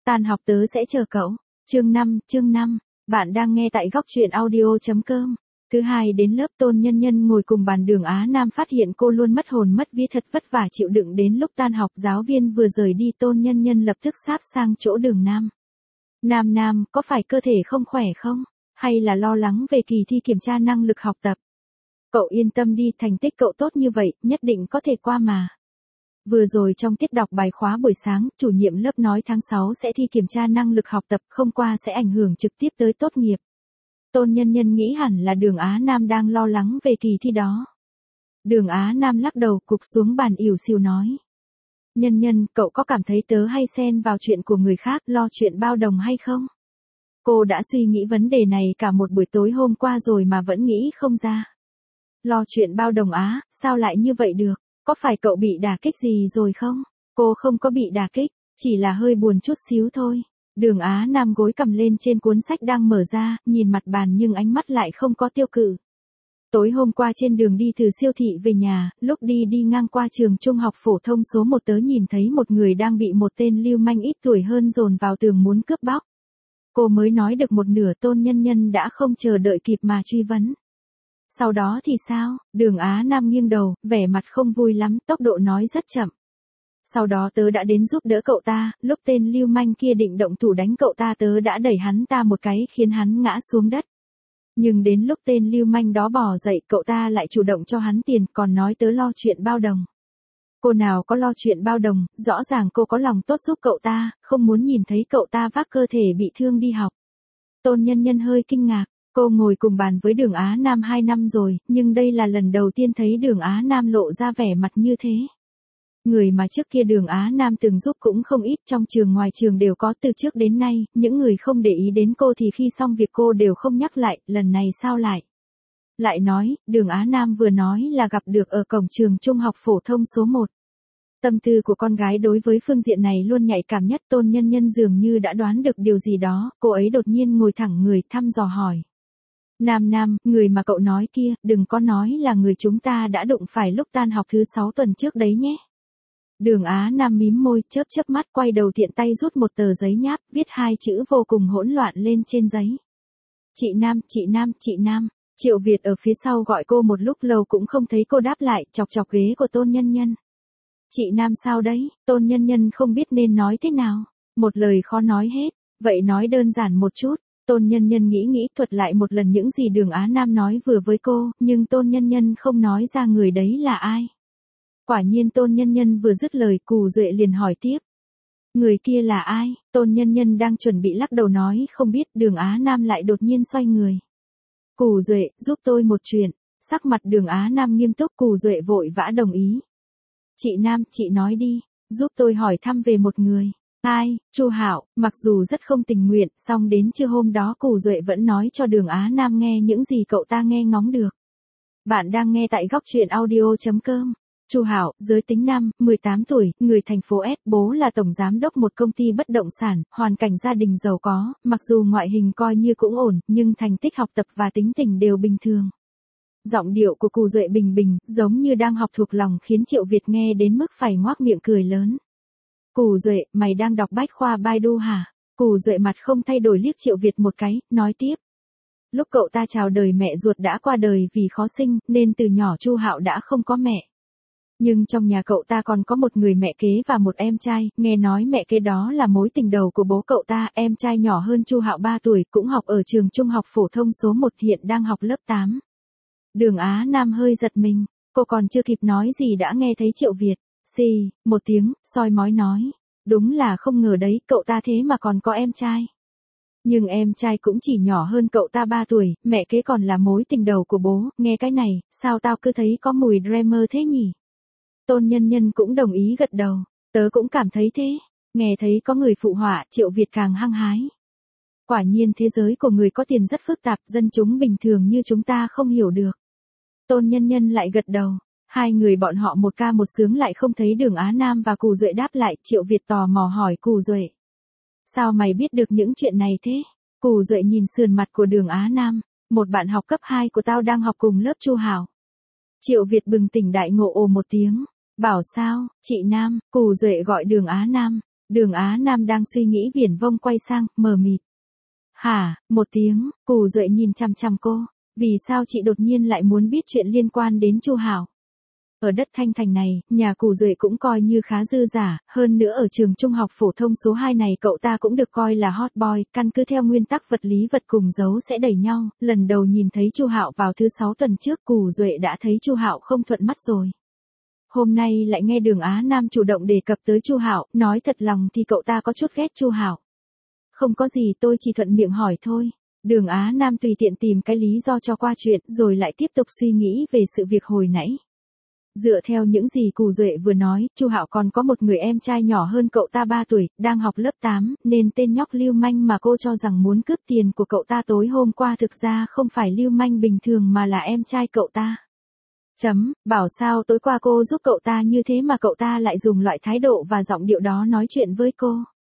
Tan học tớ sẽ chờ cậu. Chương 5, bạn đang nghe tại góc truyện audio.com. Thứ hai đến lớp Tôn Nhân Nhân ngồi cùng bàn Đường Á Nam phát hiện cô luôn mất hồn mất vía thật vất vả chịu đựng đến lúc tan học giáo viên vừa rời đi Tôn Nhân Nhân lập tức sáp sang chỗ Đường Nam. Nam, có phải cơ thể không khỏe không? Hay là lo lắng về kỳ thi kiểm tra năng lực học tập? Cậu yên tâm đi, thành tích cậu tốt như vậy, nhất định có thể qua mà. Vừa rồi trong tiết đọc bài khóa buổi sáng, chủ nhiệm lớp nói tháng 6 sẽ thi kiểm tra năng lực học tập, không qua sẽ ảnh hưởng trực tiếp tới tốt nghiệp. Tôn Nhân Nhân nghĩ hẳn là Đường Á Nam đang lo lắng về kỳ thi đó. Đường Á Nam lắc đầu cụp xuống bàn ỉu xìu nói. Nhân, cậu có cảm thấy tớ hay xen vào chuyện của người khác, lo chuyện bao đồng hay không? Cô đã suy nghĩ vấn đề này cả một buổi tối hôm qua rồi mà vẫn nghĩ không ra. Lo chuyện bao đồng á, sao lại như vậy được? Có phải cậu bị đả kích gì rồi không? Cô không có bị đả kích, chỉ là hơi buồn chút xíu thôi. Đường Á Nam gối cầm lên trên cuốn sách đang mở ra, nhìn mặt bàn nhưng ánh mắt lại không có tiêu cự. Tối hôm qua trên đường đi từ siêu thị về nhà, lúc đi ngang qua trường trung học phổ thông số 1 tớ nhìn thấy một người đang bị một tên lưu manh ít tuổi hơn dồn vào tường muốn cướp bóc. Cô mới nói được một nửa Tôn Nhân Nhân đã không chờ đợi kịp mà truy vấn. Sau đó thì sao? Đường Á Nam nghiêng đầu, vẻ mặt không vui lắm, tốc độ nói rất chậm. Sau đó tớ đã đến giúp đỡ cậu ta, lúc tên lưu manh kia định động thủ đánh cậu ta tớ đã đẩy hắn ta một cái khiến hắn ngã xuống đất. Nhưng đến lúc tên lưu manh đó bỏ dậy cậu ta lại chủ động cho hắn tiền còn nói tớ lo chuyện bao đồng. Cô nào có lo chuyện bao đồng, rõ ràng cô có lòng tốt giúp cậu ta, không muốn nhìn thấy cậu ta vác cơ thể bị thương đi học. Tôn Nhân Nhân hơi kinh ngạc. Cô ngồi cùng bàn với Đường Á Nam 2 năm rồi, nhưng đây là lần đầu tiên thấy Đường Á Nam lộ ra vẻ mặt như thế. Người mà trước kia Đường Á Nam từng giúp cũng không ít, trong trường ngoài trường đều có, từ trước đến nay, những người không để ý đến cô thì khi xong việc cô đều không nhắc lại, lần này sao lại? Lại nói, Đường Á Nam vừa nói là gặp được ở cổng trường trung học phổ thông số 1. Tâm tư của con gái đối với phương diện này luôn nhạy cảm nhất. Tôn Nhân Nhân dường như đã đoán được điều gì đó, cô ấy đột nhiên ngồi thẳng người thăm dò hỏi. Nam, người mà cậu nói kia, đừng có nói là người chúng ta đã đụng phải lúc tan học thứ 6 tuần trước đấy nhé. Đường Á Nam mím môi, chớp mắt quay đầu tiện tay rút một tờ giấy nháp, viết 2 chữ vô cùng hỗn loạn lên trên giấy. Chị Nam. Triệu Việt ở phía sau gọi cô một lúc lâu cũng không thấy cô đáp lại, chọc ghế của Tôn Nhân Nhân. Chị Nam sao đấy? Tôn Nhân Nhân không biết nên nói thế nào. Một lời khó nói hết, vậy nói đơn giản một chút. Tôn Nhân Nhân nghĩ thuật lại một lần những gì Đường Á Nam nói vừa với cô, nhưng Tôn Nhân Nhân không nói ra người đấy là ai. Quả nhiên Tôn Nhân Nhân vừa dứt lời Cù Duệ liền hỏi tiếp. Người kia là ai? Tôn Nhân Nhân đang chuẩn bị lắc đầu nói không biết, Đường Á Nam lại đột nhiên xoay người. Cù Duệ, giúp tôi một chuyện. Sắc mặt Đường Á Nam nghiêm túc, Cù Duệ vội vã đồng ý. Chị Nam, chị nói đi, giúp tôi hỏi thăm về một người. Ai? Chu Hạo. Mặc dù rất không tình nguyện, song đến trưa hôm đó Cù Duệ vẫn nói cho Đường Á Nam nghe những gì cậu ta nghe ngóng được. Bạn đang nghe tại góc truyện audio.com. Chu Hạo, giới tính nam, 18 tuổi, người thành phố S, bố là tổng giám đốc một công ty bất động sản, hoàn cảnh gia đình giàu có, mặc dù ngoại hình coi như cũng ổn, nhưng thành tích học tập và tính tình đều bình thường. Giọng điệu của Cù Duệ bình, giống như đang học thuộc lòng khiến Triệu Việt nghe đến mức phải ngoác miệng cười lớn. Cù Duệ, mày đang đọc bách khoa Baidu hả? Cù Duệ mặt không thay đổi liếc Triệu Việt một cái, nói tiếp. Lúc cậu ta chào đời mẹ ruột đã qua đời vì khó sinh, nên từ nhỏ Chu Hạo đã không có mẹ. Nhưng trong nhà cậu ta còn có một người mẹ kế và một em trai, nghe nói mẹ kế đó là mối tình đầu của bố cậu ta, em trai nhỏ hơn Chu Hạo 3 tuổi, cũng học ở trường trung học phổ thông số 1 hiện đang học lớp 8. Đường Á Nam hơi giật mình, cô còn chưa kịp nói gì đã nghe thấy Triệu Việt, xì, một tiếng, soi mói nói. Đúng là không ngờ đấy, cậu ta thế mà còn có em trai. Nhưng em trai cũng chỉ nhỏ hơn cậu ta 3 tuổi, mẹ kế còn là mối tình đầu của bố, nghe cái này, sao tao cứ thấy có mùi drama thế nhỉ? Tôn Nhân Nhân cũng đồng ý gật đầu, tớ cũng cảm thấy thế, nghe thấy có người phụ họa, Triệu Việt càng hăng hái. Quả nhiên thế giới của người có tiền rất phức tạp, dân chúng bình thường như chúng ta không hiểu được. Tôn Nhân Nhân lại gật đầu, hai người bọn họ một ca một sướng lại không thấy Đường Á Nam và Cù Duệ đáp lại, Triệu Việt tò mò hỏi Cù Duệ. Sao mày biết được những chuyện này thế? Cù Duệ nhìn sườn mặt của Đường Á Nam, một bạn học cấp 2 của tao đang học cùng lớp Chu Hạo. Triệu Việt bừng tỉnh đại ngộ ồ một tiếng, bảo sao, chị Nam, Cù Duệ gọi Đường Á Nam. Đường Á Nam đang suy nghĩ viển vông quay sang, mờ mịt. Hả, một tiếng, Cù Duệ nhìn chằm chằm cô. Vì sao chị đột nhiên lại muốn biết chuyện liên quan đến Chu Hạo? Ở đất Thanh Thành này, nhà Cù Duệ cũng coi như khá dư giả, hơn nữa ở trường trung học phổ thông số 2 này cậu ta cũng được coi là hot boy, căn cứ theo nguyên tắc vật lý vật cùng dấu sẽ đẩy nhau. Lần đầu nhìn thấy Chu Hạo vào thứ 6 tuần trước, Cù Duệ đã thấy Chu Hạo không thuận mắt rồi. Hôm nay lại nghe Đường Á Nam chủ động đề cập tới Chu Hạo, nói thật lòng thì cậu ta có chút ghét Chu Hạo. Không có gì, tôi chỉ thuận miệng hỏi thôi. Đường Á Nam tùy tiện tìm cái lý do cho qua chuyện, rồi lại tiếp tục suy nghĩ về sự việc hồi nãy. Dựa theo những gì Cù Duệ vừa nói, Chu Hạo còn có một người em trai nhỏ hơn cậu ta 3 tuổi, đang học lớp 8, nên tên nhóc lưu manh mà cô cho rằng muốn cướp tiền của cậu ta tối hôm qua thực ra không phải lưu manh bình thường mà là em trai cậu ta. Bảo sao tối qua cô giúp cậu ta như thế mà cậu ta lại dùng loại thái độ và giọng điệu đó nói chuyện với cô.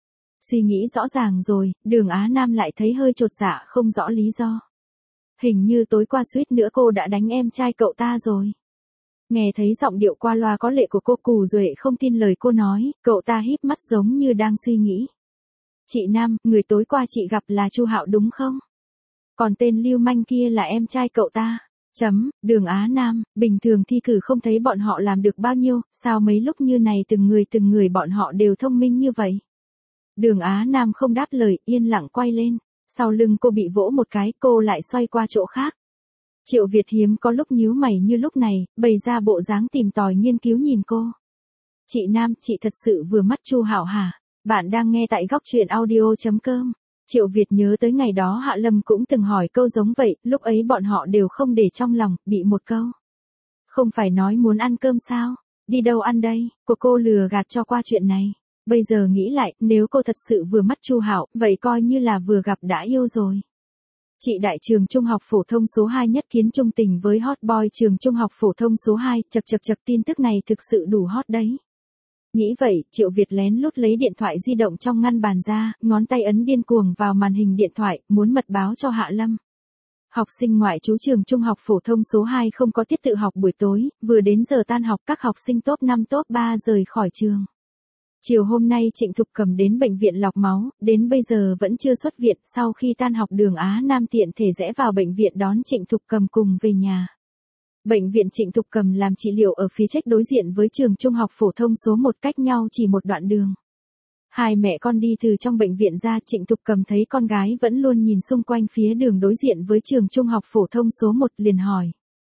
Suy nghĩ rõ ràng rồi, Đường Á Nam lại thấy hơi chột dạ không rõ lý do. Hình như tối qua suýt nữa cô đã đánh em trai cậu ta rồi. Nghe thấy giọng điệu qua loa có lệ của cô, Cù Duệ không tin lời cô nói, cậu ta híp mắt giống như đang suy nghĩ. Chị Nam, người tối qua chị gặp là Chu Hạo đúng không? Còn tên lưu manh kia là em trai cậu ta. Đường Á Nam, bình thường thi cử không thấy bọn họ làm được bao nhiêu, sao mấy lúc như này từng người bọn họ đều thông minh như vậy? Đường Á Nam không đáp lời, yên lặng quay lên. Sau lưng cô bị vỗ một cái, cô lại xoay qua chỗ khác. Triệu Việt hiếm có lúc nhíu mày như lúc này, bày ra bộ dáng tìm tòi nghiên cứu nhìn cô. Chị Nam, chị thật sự vừa mắt Chu Hạo hả? Bạn đang nghe tại góc truyện audio.com. Triệu Việt nhớ tới ngày đó Hạ Lâm cũng từng hỏi câu giống vậy, lúc ấy bọn họ đều không để trong lòng, bị một câu. Không phải nói muốn ăn cơm sao? Đi đâu ăn đây? Của cô lừa gạt cho qua chuyện này. Bây giờ nghĩ lại, nếu cô thật sự vừa mắt Chu Hạo, vậy coi như là vừa gặp đã yêu rồi. Chị đại trường trung học phổ thông số 2 nhất kiến trung tình với hot boy trường trung học phổ thông số 2, chật tin tức này thực sự đủ hot đấy. Nghĩ vậy, Triệu Việt lén lút lấy điện thoại di động trong ngăn bàn ra, ngón tay ấn điên cuồng vào màn hình điện thoại, muốn mật báo cho Hạ Lâm. Học sinh ngoại trú trường trung học phổ thông số 2 không có tiết tự học buổi tối, vừa đến giờ tan học các học sinh top 5 top 3 rời khỏi trường. Chiều hôm nay Trịnh Thục Cầm đến bệnh viện lọc máu, đến bây giờ vẫn chưa xuất viện, sau khi tan học Đường Á Nam tiện thể rẽ vào bệnh viện đón Trịnh Thục Cầm cùng về nhà. Bệnh viện Trịnh Thục Cầm làm trị liệu ở phía trách đối diện với trường trung học phổ thông số 1 cách nhau chỉ một đoạn đường. Hai mẹ con đi từ trong bệnh viện ra, Trịnh Thục Cầm thấy con gái vẫn luôn nhìn xung quanh phía đường đối diện với trường trung học phổ thông số 1 liền hỏi.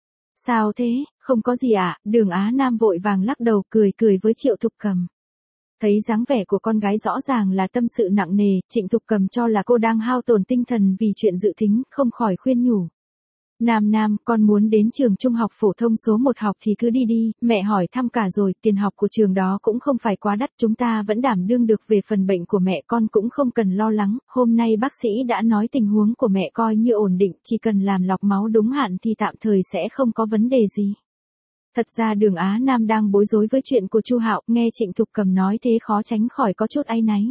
Sao thế, không có gì ạ? Đường Á Nam vội vàng lắc đầu cười với Triệu Thục Cầm. Thấy dáng vẻ của con gái rõ ràng là tâm sự nặng nề, Trịnh Thục Cầm cho là cô đang hao tổn tinh thần vì chuyện dự tính, không khỏi khuyên nhủ. Nam, con muốn đến trường trung học phổ thông số 1 học thì cứ đi đi, mẹ hỏi thăm cả rồi, tiền học của trường đó cũng không phải quá đắt, chúng ta vẫn đảm đương được về phần bệnh của mẹ con cũng không cần lo lắng, hôm nay bác sĩ đã nói tình huống của mẹ coi như ổn định, chỉ cần làm lọc máu đúng hạn thì tạm thời sẽ không có vấn đề gì. Thật ra Đường Á Nam đang bối rối với chuyện của Chu Hạo, nghe Trịnh Thục Cầm nói thế khó tránh khỏi có chút áy náy.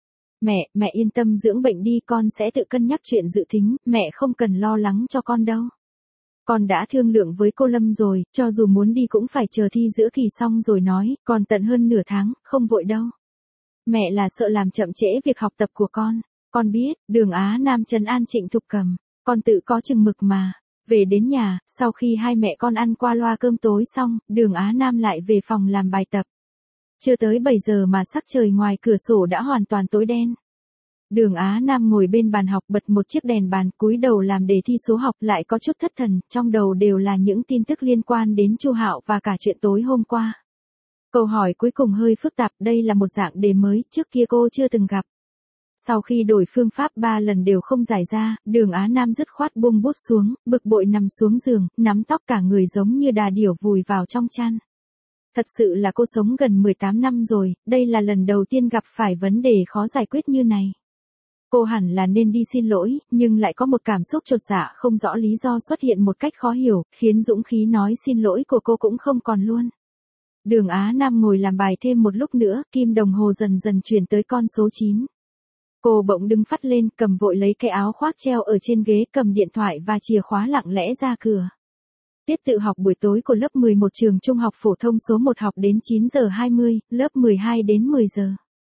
Mẹ yên tâm dưỡng bệnh đi, con sẽ tự cân nhắc chuyện dự tính, mẹ không cần lo lắng cho con đâu. Con đã thương lượng với cô Lâm rồi, cho dù muốn đi cũng phải chờ thi giữa kỳ xong rồi nói, còn tận hơn nửa tháng, không vội đâu. Mẹ là sợ làm chậm trễ việc học tập của con biết. Đường Á Nam trấn an Trịnh Thục Cầm, con tự có chừng mực mà. Về đến nhà, sau khi hai mẹ con ăn qua loa cơm tối xong, Đường Á Nam lại về phòng làm bài tập. Chưa tới 7 giờ mà sắc trời ngoài cửa sổ đã hoàn toàn tối đen. Đường Á Nam ngồi bên bàn học bật một chiếc đèn bàn, cúi đầu làm đề thi số học, lại có chút thất thần, trong đầu đều là những tin tức liên quan đến Chu Hạo và cả chuyện tối hôm qua. Câu hỏi cuối cùng hơi phức tạp, đây là một dạng đề mới, trước kia cô chưa từng gặp. Sau khi đổi phương pháp 3 lần đều không giải ra, Đường Á Nam dứt khoát buông bút xuống, bực bội nằm xuống giường, nắm tóc cả người giống như đà điểu vùi vào trong chăn. Thật sự là cô sống gần 18 năm rồi, đây là lần đầu tiên gặp phải vấn đề khó giải quyết như này. Cô hẳn là nên đi xin lỗi, nhưng lại có một cảm xúc chột dạ không rõ lý do xuất hiện một cách khó hiểu, khiến dũng khí nói xin lỗi của cô cũng không còn luôn. Đường Á Nam ngồi làm bài thêm một lúc nữa, kim đồng hồ dần dần chuyển tới con số 9. Cô bỗng đứng phắt lên, cầm vội lấy cái áo khoác treo ở trên ghế, cầm điện thoại và chìa khóa lặng lẽ ra cửa. Tiết tự học buổi tối của lớp 11 trường trung học phổ thông số 1 học đến 9 giờ 20, lớp 12 đến 10 giờ.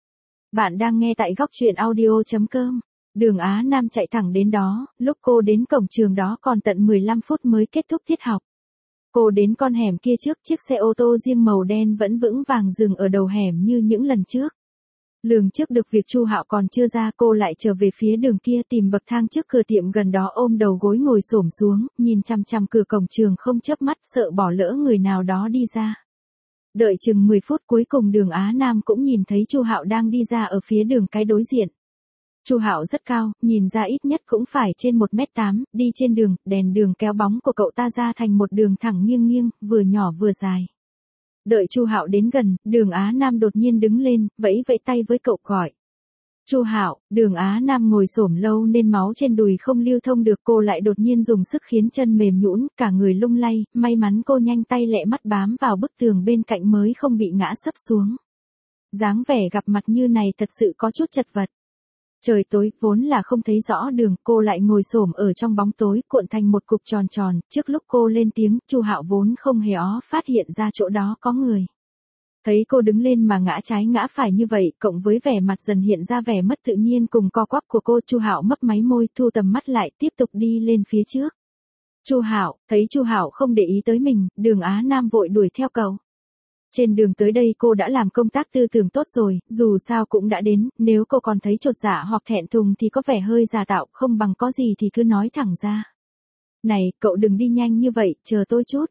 Bạn đang nghe tại góc truyện audio.com. Đường Á Nam chạy thẳng đến đó, lúc cô đến cổng trường đó còn tận 15 phút mới kết thúc tiết học. Cô đến con hẻm kia trước, chiếc xe ô tô riêng màu đen vẫn vững vàng dừng ở đầu hẻm như những lần trước. Lường trước được việc Chu Hạo còn chưa ra, cô lại trở về phía đường kia, tìm bậc thang trước cửa tiệm gần đó, ôm đầu gối ngồi xổm xuống, nhìn chằm chằm cửa cổng trường không chớp mắt, sợ bỏ lỡ người nào đó đi ra. Đợi chừng 10 phút cuối cùng Đường Á Nam cũng nhìn thấy Chu Hạo đang đi ra ở phía đường cái đối diện. Chu Hạo rất cao, nhìn ra ít nhất cũng phải trên 1m8, đi trên đường, đèn đường kéo bóng của cậu ta ra thành một đường thẳng nghiêng nghiêng, vừa nhỏ vừa dài. Đợi Chu Hạo đến gần, Đường Á Nam đột nhiên đứng lên, vẫy vẫy tay với cậu gọi. Chu Hạo. Đường Á Nam ngồi xổm lâu nên máu trên đùi không lưu thông được, cô lại đột nhiên dùng sức khiến chân mềm nhũn, cả người lung lay, may mắn cô nhanh tay lẹ mắt bám vào bức tường bên cạnh mới không bị ngã sấp xuống. Dáng vẻ gặp mặt như này thật sự có chút chật vật. Trời tối, vốn là không thấy rõ đường, cô lại ngồi xổm ở trong bóng tối, cuộn thành một cục tròn tròn, trước lúc cô lên tiếng, Chu Hạo vốn không hề phát hiện ra chỗ đó có người. Thấy cô đứng lên mà ngã trái ngã phải như vậy, cộng với vẻ mặt dần hiện ra vẻ mất tự nhiên cùng co quắp của cô, Chu Hạo mấp máy môi, thu tầm mắt lại, tiếp tục đi lên phía trước. Chu Hạo. Thấy Chu Hạo không để ý tới mình, Đường Á Nam vội đuổi theo cậu. Trên đường tới đây cô đã làm công tác tư tưởng tốt rồi, dù sao cũng đã đến, nếu cô còn thấy chột dạ hoặc thẹn thùng thì có vẻ hơi giả tạo, không bằng có gì thì cứ nói thẳng ra. Này, cậu đừng đi nhanh như vậy, chờ tôi chút.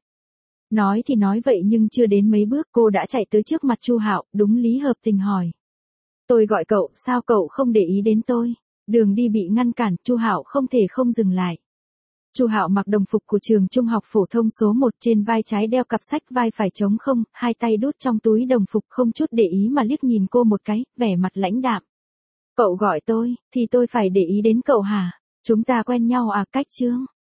Nói thì nói vậy nhưng chưa đến mấy bước cô đã chạy tới trước mặt Chu Hạo, đúng lý hợp tình hỏi. Tôi gọi cậu, sao cậu không để ý đến tôi? Đường đi bị ngăn cản, Chu Hạo không thể không dừng lại. Chu Hạo mặc đồng phục của trường trung học phổ thông số 1, trên vai trái đeo cặp sách, vai phải trống không, hai tay đút trong túi đồng phục, không chút để ý mà liếc nhìn cô một cái, vẻ mặt lãnh đạm. Cậu gọi tôi, thì tôi phải để ý đến cậu hả? Chúng ta quen nhau à? Cách chương.